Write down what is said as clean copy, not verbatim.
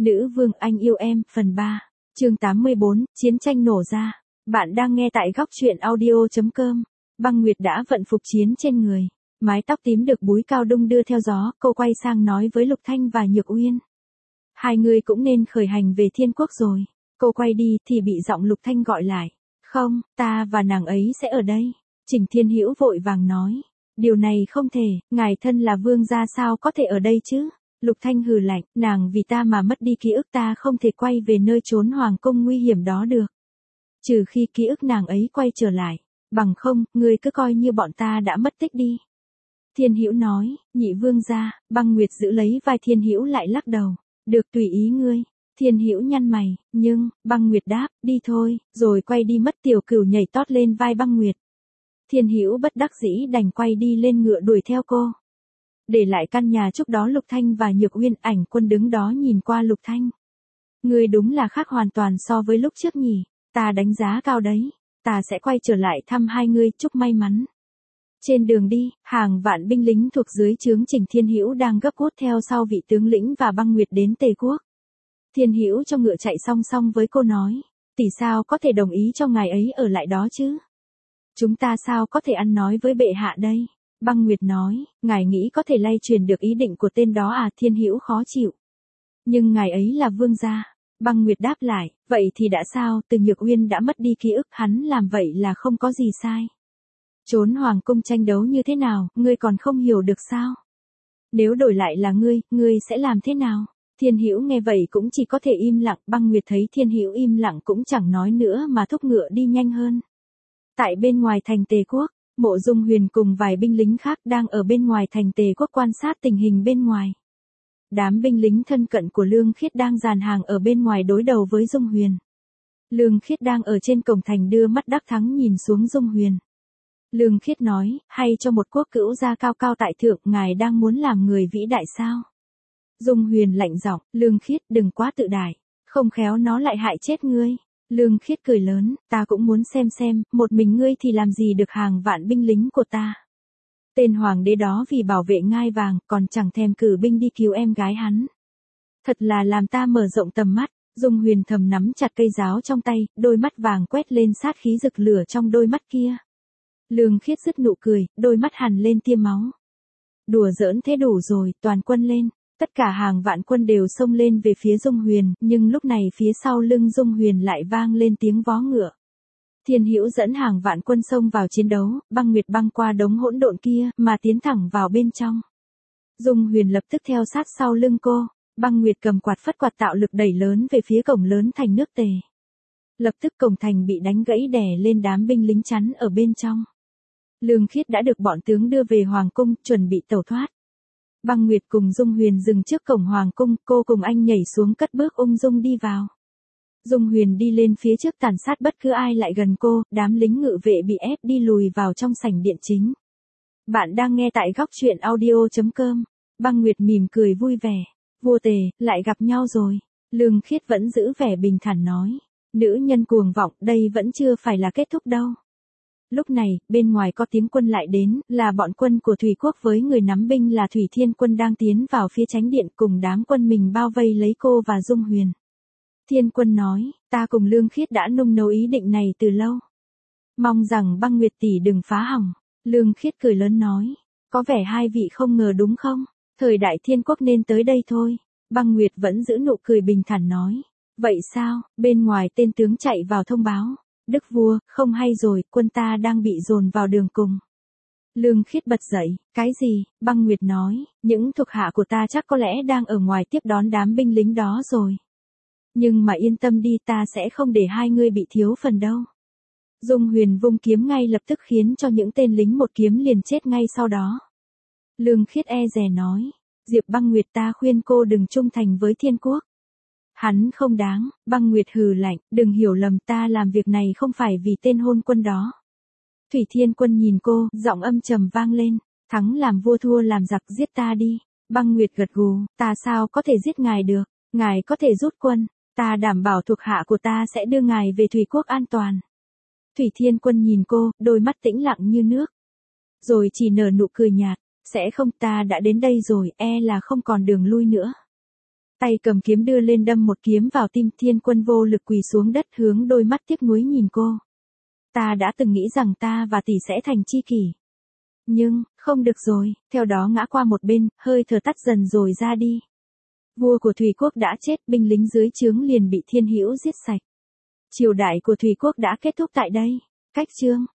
Nữ vương anh yêu em, phần 3, chương 84, chiến tranh nổ ra. Bạn đang nghe tại góc truyện audio.com. Băng Nguyệt đã vận phục chiến trên người. Mái tóc tím được búi cao đung đưa theo gió, cô quay sang nói với Lục Thanh và Nhược Uyên. Hai người cũng nên khởi hành về Thiên Quốc rồi. Cô quay đi thì bị giọng Lục Thanh gọi lại. Không, ta và nàng ấy sẽ ở đây. Trình Thiên Hữu vội vàng nói. Điều này không thể, ngài thân là vương gia sao có thể ở đây chứ? Lục Thanh hừ lạnh, nàng vì ta mà mất đi ký ức, ta không thể quay về nơi trốn hoàng cung nguy hiểm đó được. Trừ khi ký ức nàng ấy quay trở lại, bằng không, ngươi cứ coi như bọn ta đã mất tích đi. Thiên Hữu nói, nhị vương gia. Băng Nguyệt giữ lấy vai Thiên Hữu lại lắc đầu. Được, tùy ý ngươi. Thiên Hữu nhăn mày, nhưng, Băng Nguyệt đáp, đi thôi, rồi quay đi mất. Tiểu Cửu nhảy tót lên vai Băng Nguyệt. Thiên Hữu bất đắc dĩ đành quay đi lên ngựa đuổi theo cô. Để lại căn nhà trước đó Lục Thanh và Nhược Uyên. Ảnh Quân đứng đó nhìn qua Lục Thanh. Ngươi đúng là khác hoàn toàn so với lúc trước nhỉ, ta đánh giá cao đấy, ta sẽ quay trở lại thăm hai ngươi, chúc may mắn. Trên đường đi, hàng vạn binh lính thuộc dưới trướng Trình Thiên Hữu đang gấp rút theo sau vị tướng lĩnh và Băng Nguyệt đến Tề Quốc. Thiên Hữu cho ngựa chạy song song với cô nói, tỷ sao có thể đồng ý cho ngài ấy ở lại đó chứ? Chúng ta sao có thể ăn nói với bệ hạ đây? Băng Nguyệt nói, ngài nghĩ có thể lay truyền được ý định của tên đó à? Thiên Hữu khó chịu. Nhưng ngài ấy là vương gia. Băng Nguyệt đáp lại, vậy thì đã sao? Từ Nhược Uyên đã mất đi ký ức, hắn làm vậy là không có gì sai. Trốn hoàng cung tranh đấu như thế nào, ngươi còn không hiểu được sao? Nếu đổi lại là ngươi sẽ làm thế nào? Thiên Hữu nghe vậy cũng chỉ có thể im lặng. Băng Nguyệt thấy Thiên Hữu im lặng cũng chẳng nói nữa mà thúc ngựa đi nhanh hơn. Tại bên ngoài thành Tề Quốc, Mộ Dung Huyền cùng vài binh lính khác đang ở bên ngoài thành Tề Quốc quan sát tình hình bên ngoài. Đám binh lính thân cận của Lương Khiết đang dàn hàng ở bên ngoài đối đầu với Dung Huyền. Lương Khiết đang ở trên cổng thành đưa mắt đắc thắng nhìn xuống Dung Huyền. Lương Khiết nói, hay cho một quốc cữu gia cao cao tại thượng, ngài đang muốn làm người vĩ đại sao? Dung Huyền lạnh giọng, Lương Khiết đừng quá tự đại, không khéo nó lại hại chết ngươi. Lương Khiết cười lớn, ta cũng muốn xem, một mình ngươi thì làm gì được hàng vạn binh lính của ta. Tên hoàng đế đó vì bảo vệ ngai vàng, còn chẳng thèm cử binh đi cứu em gái hắn. Thật là làm ta mở rộng tầm mắt. Dung Huyền thầm nắm chặt cây giáo trong tay, đôi mắt vàng quét lên sát khí rực lửa trong đôi mắt kia. Lương Khiết rứt nụ cười, đôi mắt hằn lên tia máu. Đùa giỡn thế đủ rồi, toàn quân lên. Tất cả hàng vạn quân đều xông lên về phía Dung Huyền, nhưng lúc này phía sau lưng Dung Huyền lại vang lên tiếng vó ngựa. Thiên Hữu dẫn hàng vạn quân xông vào chiến đấu, Băng Nguyệt băng qua đống hỗn độn kia, mà tiến thẳng vào bên trong. Dung Huyền lập tức theo sát sau lưng cô, Băng Nguyệt cầm quạt phất quạt tạo lực đẩy lớn về phía cổng lớn thành nước Tề. Lập tức cổng thành bị đánh gãy đè lên đám binh lính chắn ở bên trong. Lương Khiết đã được bọn tướng đưa về hoàng cung, chuẩn bị tẩu thoát. Băng Nguyệt cùng Dung Huyền dừng trước cổng hoàng cung, cô cùng anh nhảy xuống cất bước ung dung đi vào. Dung Huyền đi lên phía trước tàn sát bất cứ ai lại gần cô, đám lính ngự vệ bị ép đi lùi vào trong sảnh điện chính. Bạn đang nghe tại góc truyện audio.com. Băng Nguyệt mỉm cười vui vẻ. Vua Tề, lại gặp nhau rồi. Lương Khiết vẫn giữ vẻ bình thản nói. Nữ nhân cuồng vọng, đây vẫn chưa phải là kết thúc đâu. Lúc này, bên ngoài có tiếng quân lại đến, là bọn quân của Thủy Quốc với người nắm binh là Thủy Thiên Quân đang tiến vào phía chánh điện cùng đám quân mình bao vây lấy cô và Dung Huyền. Thiên Quân nói, ta cùng Lương Khiết đã nung nấu ý định này từ lâu. Mong rằng Băng Nguyệt tỷ đừng phá hỏng. Lương Khiết cười lớn nói, có vẻ hai vị không ngờ đúng không? Thời đại Thiên Quốc nên tới đây thôi. Băng Nguyệt vẫn giữ nụ cười bình thản nói, vậy sao? Bên ngoài tên tướng chạy vào thông báo. Đức vua, không hay rồi, quân ta đang bị dồn vào đường cùng. Lương Khiết bật dậy, cái gì? Băng Nguyệt nói, những thuộc hạ của ta chắc có lẽ đang ở ngoài tiếp đón đám binh lính đó rồi. Nhưng mà yên tâm đi, ta sẽ không để hai ngươi bị thiếu phần đâu. Dung Huyền vung kiếm ngay lập tức khiến cho những tên lính một kiếm liền chết ngay sau đó. Lương Khiết e dè nói, Diệp Băng Nguyệt, ta khuyên cô đừng trung thành với Thiên Quốc. Hắn không đáng. Băng Nguyệt hừ lạnh, đừng hiểu lầm, ta làm việc này không phải vì tên hôn quân đó. Thủy Thiên Quân nhìn cô, giọng âm trầm vang lên, thắng làm vua thua làm giặc, giết ta đi. Băng Nguyệt gật gù, ta sao có thể giết ngài được, ngài có thể rút quân, ta đảm bảo thuộc hạ của ta sẽ đưa ngài về Thủy Quốc an toàn. Thủy Thiên Quân nhìn cô, đôi mắt tĩnh lặng như nước. Rồi chỉ nở nụ cười nhạt, sẽ không, ta đã đến đây rồi, e là không còn đường lui nữa. Tay cầm kiếm đưa lên đâm một kiếm vào tim. Thiên Quân vô lực quỳ xuống đất, hướng đôi mắt tiếc nuối nhìn cô. Ta đã từng nghĩ rằng ta và tỷ sẽ thành tri kỷ. Nhưng, không được rồi, theo đó ngã qua một bên, hơi thở tắt dần rồi ra đi. Vua của Thủy Quốc đã chết, binh lính dưới trướng liền bị Thiên Hữu giết sạch. Triều đại của Thủy Quốc đã kết thúc tại đây. Cách chương